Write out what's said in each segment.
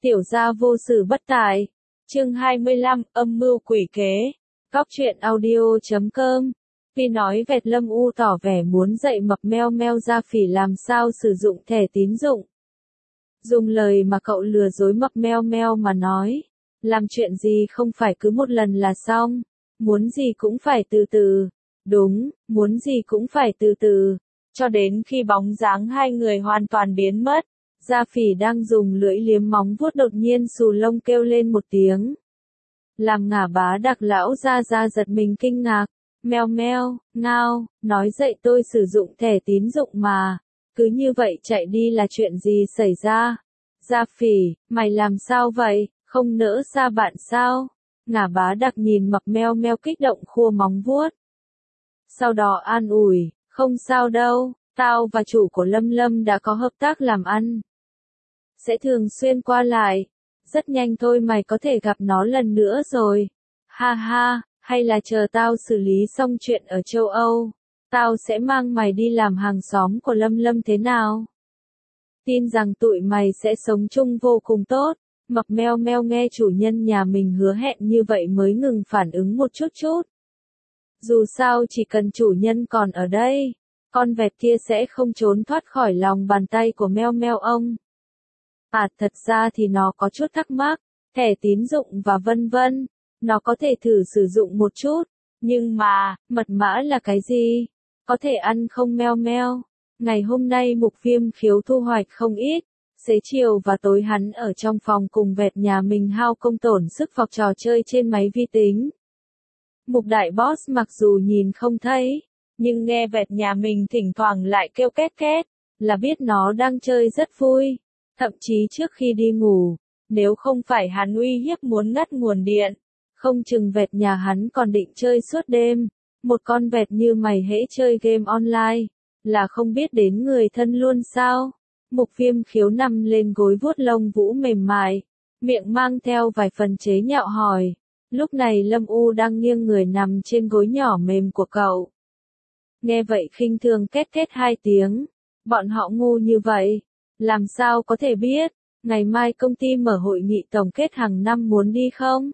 Tiểu gia vô sự bất tài. Chương 25, âm mưu quỷ kế. Góc truyện audio.com. Vì nói vẹt Lâm U tỏ vẻ muốn dạy mập meo meo Gia Phỉ làm sao sử dụng thẻ tín dụng. Dùng lời mà cậu lừa dối mập meo meo mà nói. Làm chuyện gì không phải cứ một lần là xong. Muốn gì cũng phải từ từ. Đúng, muốn gì cũng phải từ từ. Cho đến khi bóng dáng hai người hoàn toàn biến mất. Gia Phỉ đang dùng lưỡi liếm móng vuốt đột nhiên xù lông kêu lên một tiếng. Làm Ngả Bá Đặc lão Gia Gia giật mình kinh ngạc. Meo meo, ngao, nói dậy tôi sử dụng thẻ tín dụng mà. Cứ như vậy chạy đi là chuyện gì xảy ra? Gia Phỉ, mày làm sao vậy, không nỡ xa bạn sao? Ngả Bá Đặc nhìn mập meo meo kích động khua móng vuốt. Sau đó an ủi, không sao đâu, tao và chủ của Lâm Lâm đã có hợp tác làm ăn. Sẽ thường xuyên qua lại. Rất nhanh thôi mày có thể gặp nó lần nữa rồi. Ha ha, hay là chờ tao xử lý xong chuyện ở châu Âu. Tao sẽ mang mày đi làm hàng xóm của Lâm Lâm thế nào? Tin rằng tụi mày sẽ sống chung vô cùng tốt. Mập meo meo nghe chủ nhân nhà mình hứa hẹn như vậy mới ngừng phản ứng một chút chút. Dù sao chỉ cần chủ nhân còn ở đây, con vẹt kia sẽ không trốn thoát khỏi lòng bàn tay của meo meo ông. Thật ra thì nó có chút thắc mắc, thẻ tín dụng và vân vân, nó có thể thử sử dụng một chút, nhưng mà, mật mã là cái gì? Có thể ăn không meo meo? Ngày hôm nay Mục Viêm Khiếu thu hoạch không ít, xế chiều và tối hắn ở trong phòng cùng vẹt nhà mình hao công tổn sức vào trò chơi trên máy vi tính. Mục Đại Boss mặc dù nhìn không thấy, nhưng nghe vẹt nhà mình thỉnh thoảng lại kêu két két, là biết nó đang chơi rất vui. Thậm chí trước khi đi ngủ, nếu không phải hắn uy hiếp muốn ngắt nguồn điện, không chừng vẹt nhà hắn còn định chơi suốt đêm. Một con vẹt như mày hễ chơi game online, là không biết đến người thân luôn sao? Mục Viêm Khiếu nằm lên gối vuốt lông vũ mềm mại, miệng mang theo vài phần chế nhạo hỏi. Lúc này Lâm U đang nghiêng người nằm trên gối nhỏ mềm của cậu. Nghe vậy khinh thường két két hai tiếng. Bọn họ ngu như vậy. Làm sao có thể biết, ngày mai công ty mở hội nghị tổng kết hàng năm muốn đi không?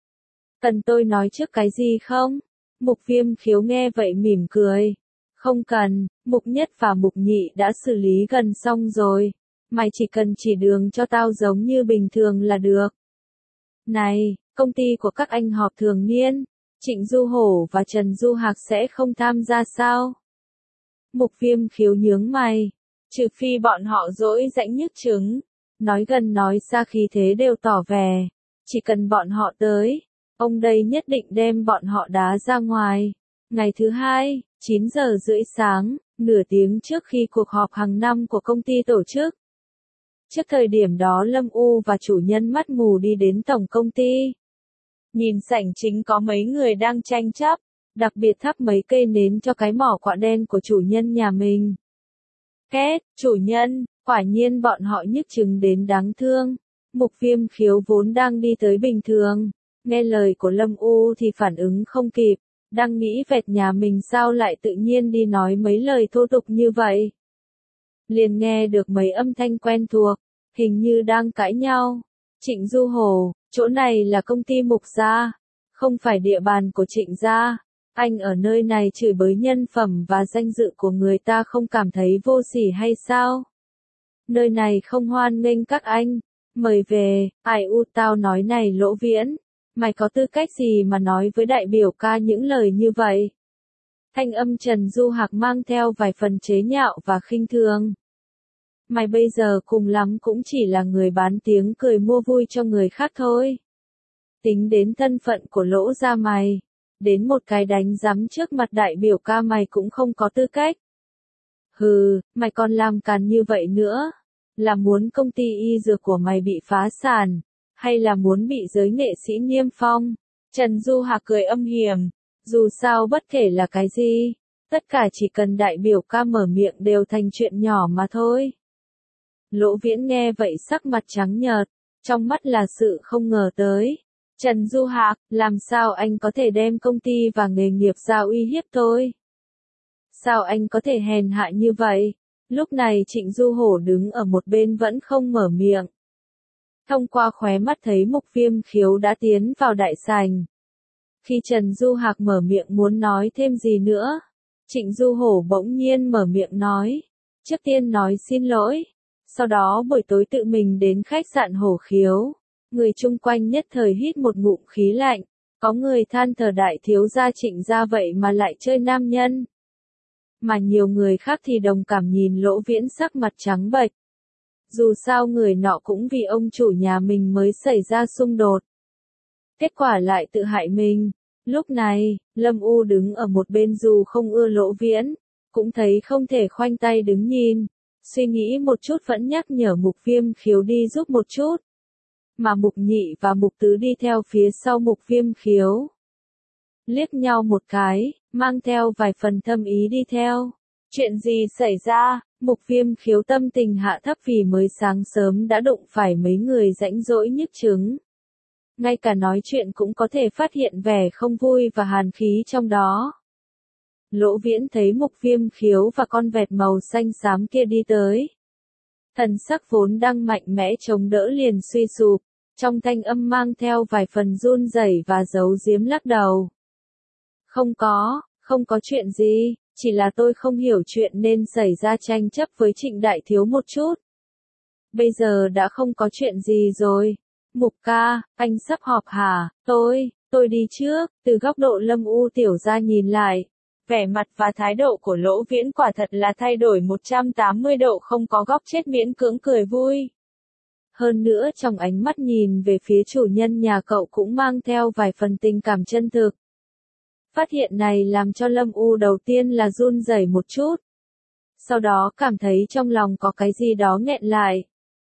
Cần tôi nói trước cái gì không? Mục Viêm Khiếu nghe vậy mỉm cười. Không cần, Mục Nhất và Mục Nhị đã xử lý gần xong rồi. Mày chỉ cần chỉ đường cho tao giống như bình thường là được. Này, công ty của các anh họp thường niên, Trịnh Du Hổ và Trần Du Hạc sẽ không tham gia sao? Mục Viêm Khiếu nhướng mày. Trừ phi bọn họ dỗi rãnh nhức trứng, nói gần nói xa khí thế đều tỏ vẻ, chỉ cần bọn họ tới, ông đây nhất định đem bọn họ đá ra ngoài. Ngày thứ hai, 9 giờ rưỡi sáng, nửa tiếng trước khi cuộc họp hàng năm của công ty tổ chức. Trước thời điểm đó Lâm U và chủ nhân mắt mù đi đến tổng công ty. Nhìn sảnh chính có mấy người đang tranh chấp, đặc biệt thắp mấy cây nến cho cái mỏ quạ đen của chủ nhân nhà mình. Két, chủ nhân, quả nhiên bọn họ nhức trứng đến đáng thương. Mục Viêm Khiếu vốn đang đi tới bình thường, nghe lời của Lâm U thì phản ứng không kịp, đang nghĩ vẹt nhà mình sao lại tự nhiên đi nói mấy lời thô tục như vậy. Liền nghe được mấy âm thanh quen thuộc, hình như đang cãi nhau. Trịnh Du Hổ, chỗ này là công ty Mục gia, không phải địa bàn của Trịnh gia. Anh ở nơi này chửi bới nhân phẩm và danh dự của người ta không cảm thấy vô sỉ hay sao? Nơi này không hoan nghênh các anh. Mời về, ai u tao nói này Lỗ Viễn. Mày có tư cách gì mà nói với đại biểu ca những lời như vậy? Thanh âm Trần Du Hạc mang theo vài phần chế nhạo và khinh thường. Mày bây giờ cùng lắm cũng chỉ là người bán tiếng cười mua vui cho người khác thôi. Tính đến thân phận của Lỗ gia mày. Đến một cái đánh giám trước mặt đại biểu ca mày cũng không có tư cách. Hừ, mày còn làm càn như vậy nữa. Là muốn công ty y dược của mày bị phá sản, hay là muốn bị giới nghệ sĩ niêm phong? Trần Du Hạc cười âm hiểm. Dù sao bất kể là cái gì, tất cả chỉ cần đại biểu ca mở miệng đều thành chuyện nhỏ mà thôi. Lỗ Viễn nghe vậy sắc mặt trắng nhợt, trong mắt là sự không ngờ tới. Trần Du Hạc, làm sao anh có thể đem công ty và nghề nghiệp ra uy hiếp tôi? Sao anh có thể hèn hạ như vậy? Lúc này Trịnh Du Hổ đứng ở một bên vẫn không mở miệng. thông qua khóe mắt thấy Mục Viêm Khiếu đã tiến vào đại sảnh. Khi Trần Du Hạc mở miệng muốn nói thêm gì nữa, Trịnh Du Hổ bỗng nhiên mở miệng nói, trước tiên nói xin lỗi, sau đó buổi tối tự mình đến khách sạn Hổ Khiếu. Người chung quanh nhất thời hít một ngụm khí lạnh, có người than thở đại thiếu gia Trịnh gia vậy mà lại chơi nam nhân. Mà nhiều người khác thì đồng cảm nhìn Lỗ Viễn sắc mặt trắng bệch. Dù sao người nọ cũng vì ông chủ nhà mình mới xảy ra xung đột. Kết quả lại tự hại mình. Lúc này, Lâm U đứng ở một bên dù không ưa Lỗ Viễn, cũng thấy không thể khoanh tay đứng nhìn. Suy nghĩ một chút vẫn nhắc nhở Mục Viêm Khiếu đi giúp một chút. Mà Mục Nhị và Mục Tứ đi theo phía sau Mục Viêm Khiếu. Liếc nhau một cái, mang theo vài phần thâm ý đi theo. Chuyện gì xảy ra? Mục Viêm Khiếu tâm tình hạ thấp vì mới sáng sớm đã đụng phải mấy người rãnh rỗi nhức chứng. Ngay cả nói chuyện cũng có thể phát hiện vẻ không vui và hàn khí trong đó. Lỗ Viễn thấy Mục Viêm Khiếu và con vẹt màu xanh xám kia đi tới. Thần sắc vốn đang mạnh mẽ chống đỡ liền suy sụp, trong thanh âm mang theo vài phần run rẩy và giấu giếm lắc đầu. Không có chuyện gì, chỉ là tôi không hiểu chuyện nên xảy ra tranh chấp với Trịnh đại thiếu một chút. Bây giờ đã không có chuyện gì rồi. Mục ca, anh sắp họp hả? Tôi đi trước. Từ góc độ Lâm U tiểu gia nhìn lại, vẻ mặt và thái độ của Lỗ Viễn quả thật là thay đổi 180 độ, không có góc chết miễn cưỡng cười vui. Hơn nữa trong ánh mắt nhìn về phía chủ nhân nhà cậu cũng mang theo vài phần tình cảm chân thực. Phát hiện này làm cho Lâm U đầu tiên là run rẩy một chút. Sau đó cảm thấy trong lòng có cái gì đó nghẹn lại.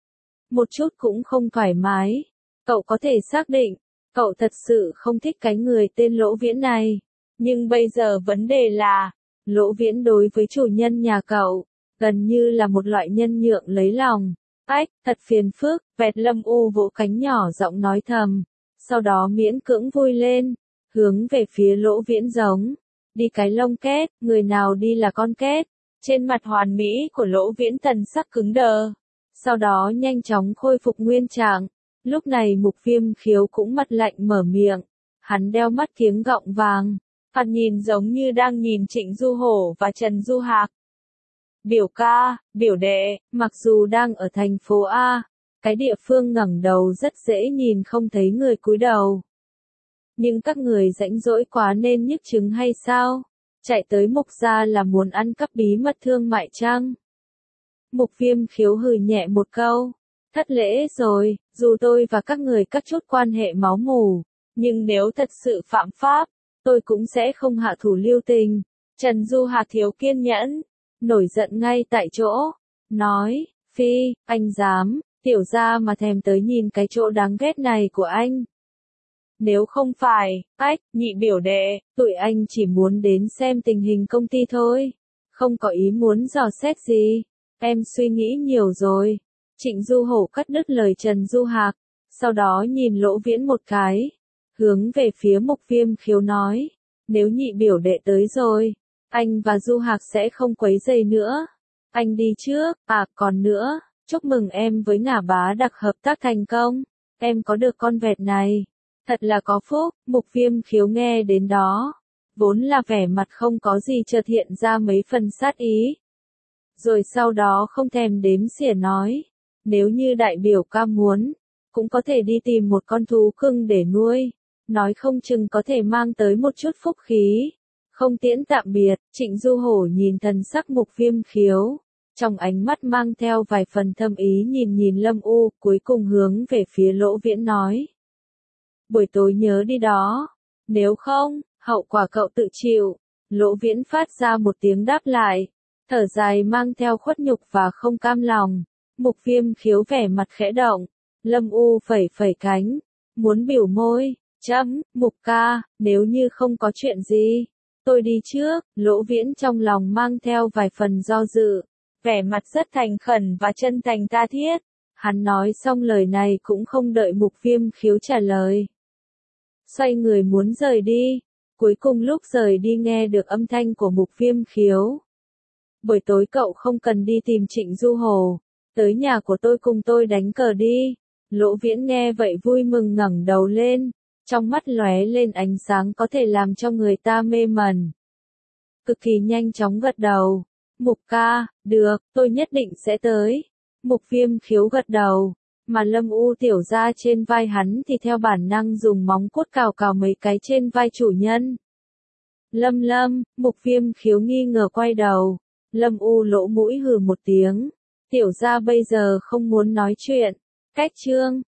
Một chút cũng không thoải mái. Cậu có thể xác định, cậu thật sự không thích cái người tên Lỗ Viễn này. Nhưng bây giờ vấn đề là, Lỗ Viễn đối với chủ nhân nhà cậu, gần như là một loại nhân nhượng lấy lòng. Ách, thật phiền phức, vẹt Lâm U vỗ cánh nhỏ giọng nói thầm. Sau đó miễn cưỡng vui lên, hướng về phía Lỗ Viễn giống. Đi cái lông két, người nào đi là con két. Trên mặt hoàn mỹ của Lỗ Viễn thần sắc cứng đờ. Sau đó nhanh chóng khôi phục nguyên trạng. Lúc này Mục Viêm Khiếu cũng mặt lạnh mở miệng. Hắn đeo mắt kiếng gọng vàng. Thoạt nhìn giống như đang nhìn Trịnh Du Hổ và Trần Du Hạc. Biểu ca, biểu đệ, mặc dù đang ở thành phố A, cái địa phương ngẩng đầu rất dễ nhìn không thấy người cúi đầu. Nhưng các người rãnh rỗi quá nên nhức chứng hay sao? Chạy tới Mục gia là muốn ăn cắp bí mật thương mại chăng? Mục Viêm Khiếu hừ nhẹ một câu. Thất lễ rồi, dù tôi và các người cắt chút quan hệ máu mủ, nhưng nếu thật sự phạm pháp, tôi cũng sẽ không hạ thủ lưu tình. Trần Du Hạc thiếu kiên nhẫn, nổi giận ngay tại chỗ, nói, phi, anh dám, tiểu gia mà thèm tới nhìn cái chỗ đáng ghét này của anh. Nếu không phải, nhị biểu đệ, tụi anh chỉ muốn đến xem tình hình công ty thôi, không có ý muốn dò xét gì, em suy nghĩ nhiều rồi. Trịnh Du Hổ cắt đứt lời Trần Du Hạc, sau đó nhìn Lỗ Viễn một cái, hướng về phía Mục Viêm Khiếu nói, nếu nhị biểu đệ tới rồi, anh và Du Hạc sẽ không quấy rầy nữa. Anh đi trước, còn nữa, chúc mừng em với Ngả Bá Đặc hợp tác thành công, em có được con vẹt này. Thật là có phúc. Mục Viêm Khiếu nghe đến đó, vốn là vẻ mặt không có gì chợt hiện ra mấy phần sát ý. Rồi sau đó không thèm đếm xỉa nói, nếu như đại biểu ca muốn, cũng có thể đi tìm một con thú cưng để nuôi, nói không chừng có thể mang tới một chút phúc khí. Không tiễn tạm biệt, Trịnh Du Hổ nhìn thần sắc Mục Viêm Khiếu, trong ánh mắt mang theo vài phần thâm ý nhìn Lâm U, cuối cùng hướng về phía Lỗ Viễn nói. Buổi tối nhớ đi đó, nếu không, hậu quả cậu tự chịu. Lỗ Viễn phát ra một tiếng đáp lại, thở dài mang theo khuất nhục và không cam lòng. Mục Viêm Khiếu vẻ mặt khẽ động, Lâm U phẩy phẩy cánh, muốn biểu môi, Mục ca, nếu như không có chuyện gì, tôi đi trước. Lỗ Viễn trong lòng mang theo vài phần do dự, vẻ mặt rất thành khẩn và chân thành tha thiết. Hắn nói xong lời này cũng không đợi Mục Viêm Khiếu trả lời. Xoay người muốn rời đi, cuối cùng lúc rời đi nghe được âm thanh của Mục Viêm Khiếu. Buổi tối cậu không cần đi tìm Trịnh Du Hổ, tới nhà của tôi cùng tôi đánh cờ đi. Lỗ Viễn nghe vậy vui mừng ngẩng đầu lên, trong mắt lóe lên ánh sáng có thể làm cho người ta mê mẩn. Cực kỳ nhanh chóng gật đầu. Mục ca, được, tôi nhất định sẽ tới. Mục Viêm Khiếu gật đầu, mà Lâm U tiểu ra trên vai hắn thì theo bản năng dùng móng vuốt cào cào mấy cái trên vai chủ nhân. Lâm, Mục Viêm Khiếu nghi ngờ quay đầu. Lâm U lỗ mũi hừ một tiếng. Tiểu ra bây giờ không muốn nói chuyện. Cách chương